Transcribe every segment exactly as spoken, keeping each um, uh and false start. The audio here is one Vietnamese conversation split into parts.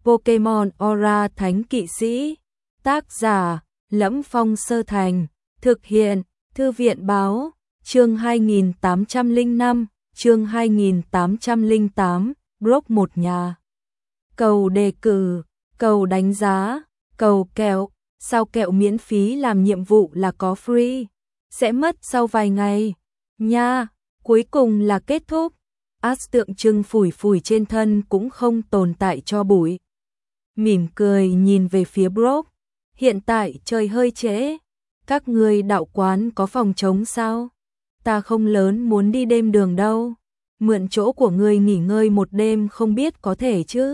Pokemon Aura Thánh Kỵ Sĩ. Tác giả: Lẫm Phong Sơ Thành. Thực hiện: Thư viện báo. Chương hai nghìn tám trăm lẻ năm, chương hai nghìn tám trăm lẻ tám, Brock một nhà. Cầu đề cử, cầu đánh giá, cầu kẹo, sao kẹo miễn phí làm nhiệm vụ là có free, sẽ mất sau vài ngày, nha, cuối cùng là kết thúc. Ash tượng trưng phủi phủi trên thân cũng không tồn tại cho bụi. Mỉm cười nhìn về phía Brock, hiện tại trời hơi trễ, các ngươi đạo quán có phòng trống sao? Ta không lớn muốn đi đêm đường đâu, mượn chỗ của ngươi nghỉ ngơi một đêm không biết có thể chứ?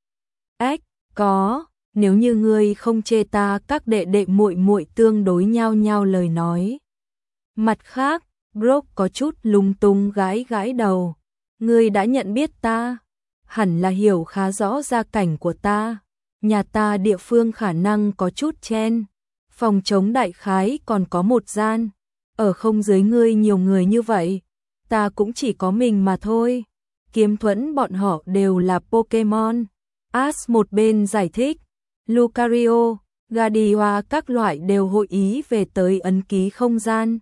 Ách, có, nếu như ngươi không chê ta. Các đệ đệ muội muội tương đối nhao nhao lời nói. Mặt khác, Brock có chút lung tung gãi gãi đầu. Ngươi đã nhận biết ta, hẳn là hiểu khá rõ gia cảnh của ta. Nhà ta địa phương khả năng có chút chen, phòng trống đại khái còn có một gian, ở không dưới ngươi nhiều người như vậy, ta cũng chỉ có mình mà thôi. Kiếm Thuẫn bọn họ đều là Pokemon. Ash một bên giải thích, Lucario, Gardevoir các loại đều hội ý về tới ấn ký không gian.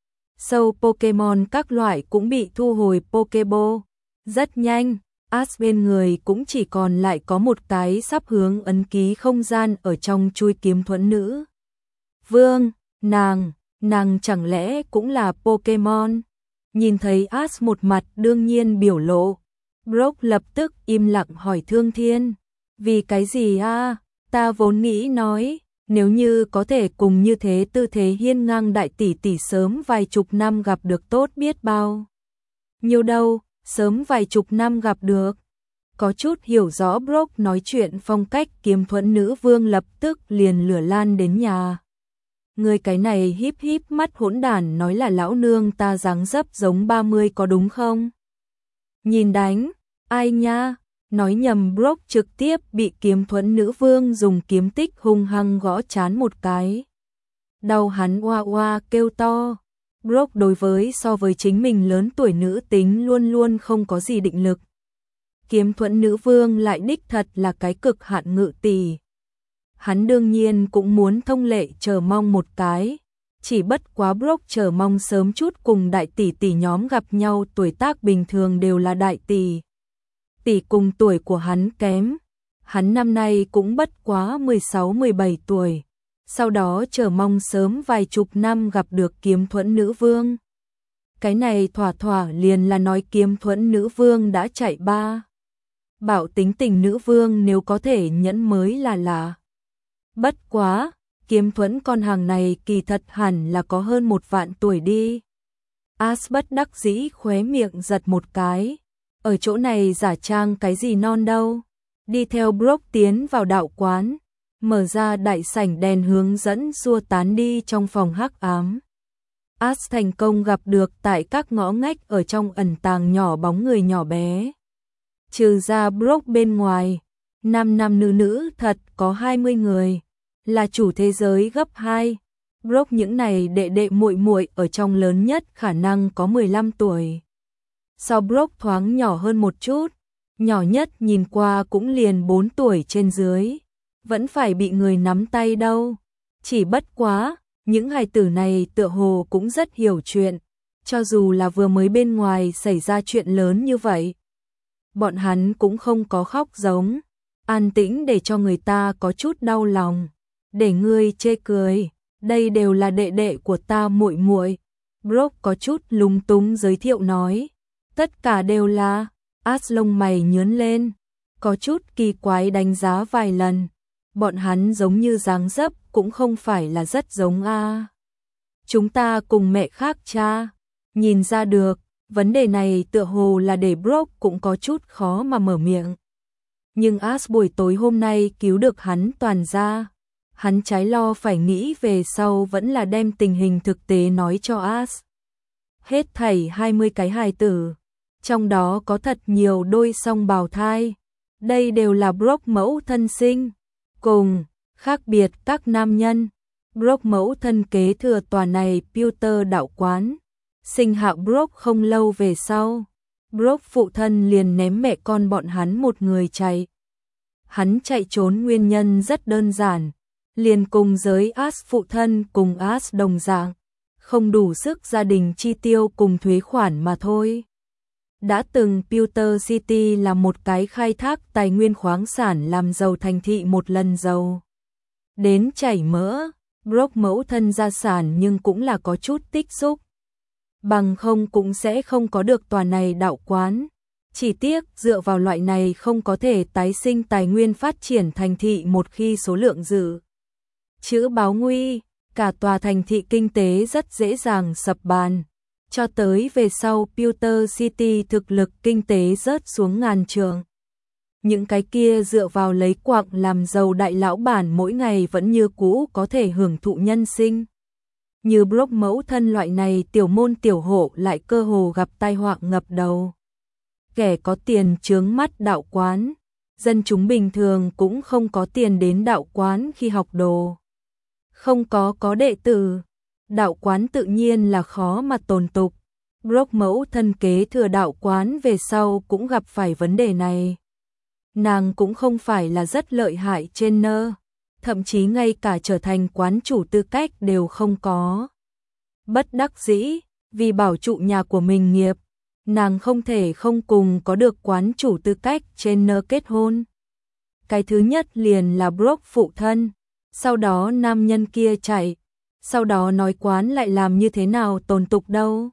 Sâu Pokemon các loại cũng bị thu hồi Pokeball. Rất nhanh, Ash bên người cũng chỉ còn lại có một cái sắp hướng ấn ký không gian ở trong chui Kiếm Thuẫn nữ vương. Nàng, nàng chẳng lẽ cũng là Pokemon? Nhìn thấy Ash một mặt đương nhiên biểu lộ, Brock lập tức im lặng hỏi Thương Thiên, vì cái gì a? À? Ta vốn nghĩ nói, nếu như có thể cùng như thế tư thế hiên ngang đại tỷ tỷ sớm vài chục năm gặp được tốt biết bao. Nhiều đâu, sớm vài chục năm gặp được. Có chút hiểu rõ Brock nói chuyện phong cách Kiếm Thuẫn nữ vương lập tức liền lửa lan đến nhà. Người cái này híp híp mắt hỗn đản nói là lão nương ta dáng dấp giống ba mươi có đúng không? Nhìn đánh, ai nha? Nói nhầm. Brock trực tiếp bị Kiếm Thuẫn nữ vương dùng kiếm tích hung hăng gõ trán một cái. Đau hắn oa oa kêu to. Brock đối với so với chính mình lớn tuổi nữ tính luôn luôn không có gì định lực. Kiếm Thuẫn nữ vương lại đích thật là cái cực hạn ngự tỷ. Hắn đương nhiên cũng muốn thông lệ chờ mong một cái, chỉ bất quá Brock chờ mong sớm chút cùng đại tỷ tỷ nhóm gặp nhau. Tuổi tác bình thường đều là đại tỷ tỷ cùng tuổi của hắn kém, hắn năm nay cũng bất quá mười sáu mười bảy tuổi, sau đó chờ mong sớm vài chục năm gặp được Kiếm Thuẫn nữ vương. Cái này thỏa thỏa liền là nói Kiếm Thuẫn nữ vương đã chạy ba. Bảo tính tình nữ vương nếu có thể nhẫn mới là lạ. Bất quá, Kiếm Thuẫn con hàng này kỳ thật hẳn là có hơn một vạn tuổi đi. Ash bất đắc dĩ khóe miệng giật một cái. Ở chỗ này giả trang cái gì non đâu. Đi theo Brock tiến vào đạo quán, mở ra đại sảnh đèn hướng dẫn xua tán đi trong phòng hắc ám. Ash thành công gặp được tại các ngõ ngách ở trong ẩn tàng nhỏ bóng người nhỏ bé. Trừ ra Brock bên ngoài, nam nam nữ nữ thật có hai mươi người, là chủ thế giới gấp hai. Brock những này đệ đệ muội muội ở trong lớn nhất khả năng có mười lăm tuổi. So Brock thoáng nhỏ hơn một chút, nhỏ nhất nhìn qua cũng liền bốn tuổi trên dưới, vẫn phải bị người nắm tay đâu. Chỉ bất quá, những hài tử này tựa hồ cũng rất hiểu chuyện, cho dù là vừa mới bên ngoài xảy ra chuyện lớn như vậy. Bọn hắn cũng không có khóc giống, an tĩnh để cho người ta có chút đau lòng. Để ngươi chê cười, đây đều là đệ đệ của ta muội muội. Brock có chút lúng túng giới thiệu nói. Tất cả đều là. Ash lông mày nhướng lên, có chút kỳ quái đánh giá vài lần. Bọn hắn giống như dáng dấp cũng không phải là rất giống a. À. Chúng ta cùng mẹ khác cha. Nhìn ra được, vấn đề này tựa hồ là để Brock cũng có chút khó mà mở miệng. Nhưng Ash buổi tối hôm nay cứu được hắn toàn ra. Hắn trái lo phải nghĩ về sau vẫn là đem tình hình thực tế nói cho Ash. Hết thảy hai mươi cái hài tử, trong đó có thật nhiều đôi song bào thai. Đây đều là Brock mẫu thân sinh. Cùng, khác biệt các nam nhân, Brock mẫu thân kế thừa tòa này Pewter đạo quán. Sinh hạ Brock không lâu về sau, Brock phụ thân liền ném mẹ con bọn hắn một người chạy. Hắn chạy trốn nguyên nhân rất đơn giản, liền cùng giới As phụ thân cùng As đồng dạng, không đủ sức gia đình chi tiêu cùng thuế khoản mà thôi. Đã từng Pewter City là một cái khai thác tài nguyên khoáng sản làm giàu thành thị một lần giàu đến chảy mỡ, Brock mẫu thân gia sản nhưng cũng là có chút tích xúc. Bằng không cũng sẽ không có được tòa này đạo quán. Chỉ tiếc dựa vào loại này không có thể tái sinh tài nguyên phát triển thành thị một khi số lượng dự trữ báo nguy, cả tòa thành thị kinh tế rất dễ dàng sập bàn. Cho tới về sau Pewter City thực lực kinh tế rớt xuống ngàn trượng. Những cái kia dựa vào lấy quạng làm giàu đại lão bản mỗi ngày vẫn như cũ có thể hưởng thụ nhân sinh. Như Brock mẫu thân loại này tiểu môn tiểu hộ lại cơ hồ gặp tai họa ngập đầu. Kẻ có tiền chướng mắt đạo quán, dân chúng bình thường cũng không có tiền đến đạo quán khi học đồ. Không có có đệ tử, đạo quán tự nhiên là khó mà tồn tục. Brock mẫu thân kế thừa đạo quán về sau cũng gặp phải vấn đề này. Nàng cũng không phải là rất lợi hại trên nơ, thậm chí ngay cả trở thành quán chủ tư cách đều không có. Bất đắc dĩ, vì bảo trụ nhà của mình nghiệp, nàng không thể không cùng có được quán chủ tư cách trên nơ kết hôn. Cái thứ nhất liền là Brock phụ thân, sau đó nam nhân kia chạy, sau đó nói quán lại làm như thế nào tồn tục đâu.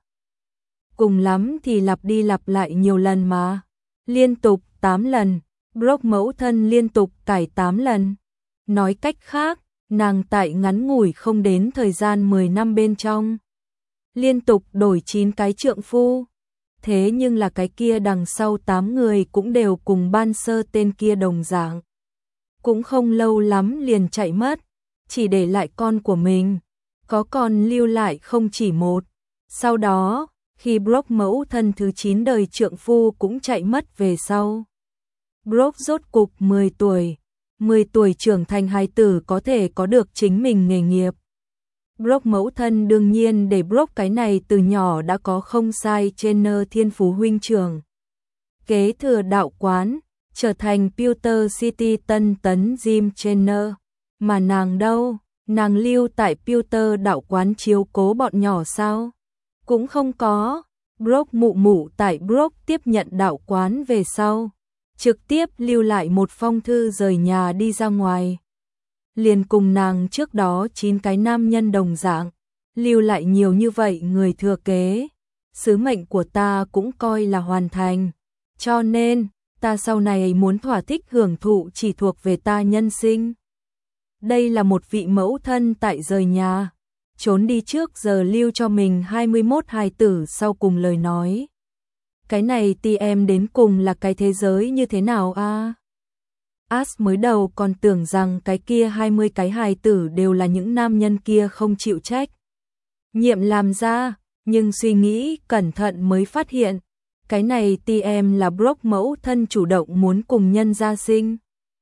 Cùng lắm thì lặp đi lặp lại nhiều lần mà, liên tục tám lần, Brock mẫu thân liên tục cải tám lần. Nói cách khác, nàng tại ngắn ngủi không đến thời gian mười năm bên trong, liên tục đổi chín cái trượng phu. Thế nhưng là cái kia đằng sau tám người cũng đều cùng ban sơ tên kia đồng dạng. Cũng không lâu lắm liền chạy mất, chỉ để lại con của mình, có con lưu lại không chỉ một. Sau đó, khi Brock mẫu thân thứ chín đời trượng phu cũng chạy mất về sau, Brock rốt cục mười tuổi, mười tuổi trưởng thành hài tử có thể có được chính mình nghề nghiệp. Brock mẫu thân đương nhiên để Brock cái này từ nhỏ đã có không sai trên nơ thiên phú huynh trưởng. Kế thừa đạo quán, trở thành Pewter City tân tấn Jim Trainer. Mà nàng đâu, nàng lưu tại Pewter đạo quán chiếu cố bọn nhỏ sao? Cũng không có. Brock mụ mụ tại Brock tiếp nhận đạo quán về sau, trực tiếp lưu lại một phong thư rời nhà đi ra ngoài. Liền cùng nàng trước đó chín cái nam nhân đồng dạng, lưu lại nhiều như vậy người thừa kế. Sứ mệnh của ta cũng coi là hoàn thành, cho nên ta sau này muốn thỏa thích hưởng thụ chỉ thuộc về ta nhân sinh. Đây là một vị mẫu thân tại rời nhà, trốn đi trước giờ lưu cho mình hai mươi mốt hài tử sau cùng lời nói. Cái này thì em đến cùng là cái thế giới như thế nào a? À? As mới đầu còn tưởng rằng cái kia hai mươi cái hài tử đều là những nam nhân kia không chịu trách nhiệm làm ra, nhưng suy nghĩ cẩn thận mới phát hiện, cái này thì em là Brock mẫu thân chủ động muốn cùng nhân gia sinh.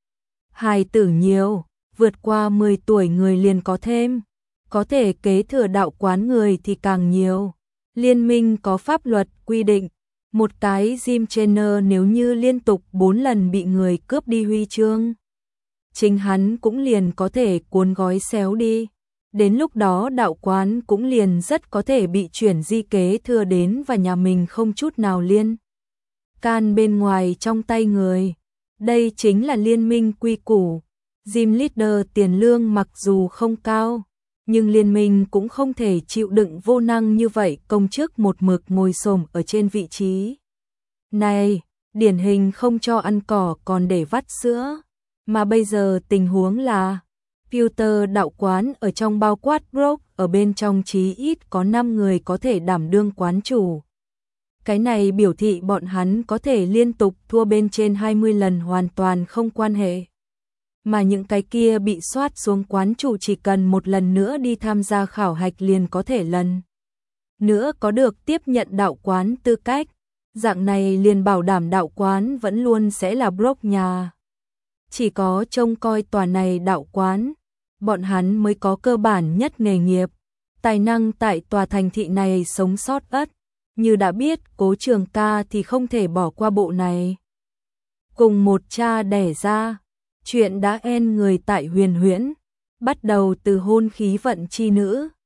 Hài tử nhiều, vượt qua mười tuổi người liền có thêm, có thể kế thừa đạo quán người thì càng nhiều. Liên minh có pháp luật quy định, một cái Jim Trainer nếu như liên tục bốn lần bị người cướp đi huy chương, chính hắn cũng liền có thể cuốn gói xéo đi. Đến lúc đó đạo quán cũng liền rất có thể bị chuyển di kế thừa đến và nhà mình không chút nào liên can bên ngoài trong tay người. Đây chính là liên minh quy củ. Gym leader tiền lương mặc dù không cao, nhưng liên minh cũng không thể chịu đựng vô năng như vậy công chức một mực ngồi xổm ở trên vị trí này, điển hình không cho ăn cỏ còn để vắt sữa. Mà bây giờ tình huống là Pewter đạo quán ở trong bao quát Brock, ở bên trong chí ít có năm người có thể đảm đương quán chủ. Cái này biểu thị bọn hắn có thể liên tục thua bên trên hai mươi lần hoàn toàn không quan hệ. Mà những cái kia bị soát xuống quán chủ chỉ cần một lần nữa đi tham gia khảo hạch liền có thể lần nữa có được tiếp nhận đạo quán tư cách. Dạng này liền bảo đảm đạo quán vẫn luôn sẽ là Brock nhà. Chỉ có trông coi tòa này đạo quán, bọn hắn mới có cơ bản nhất nghề nghiệp, tài năng tại tòa thành thị này sống sót ất. Như đã biết, Cố Trường Ca thì không thể bỏ qua bộ này. Cùng một cha đẻ ra, Chuyện đã end người tại Huyền Huyễn, bắt đầu từ hôn khí vận chi nữ.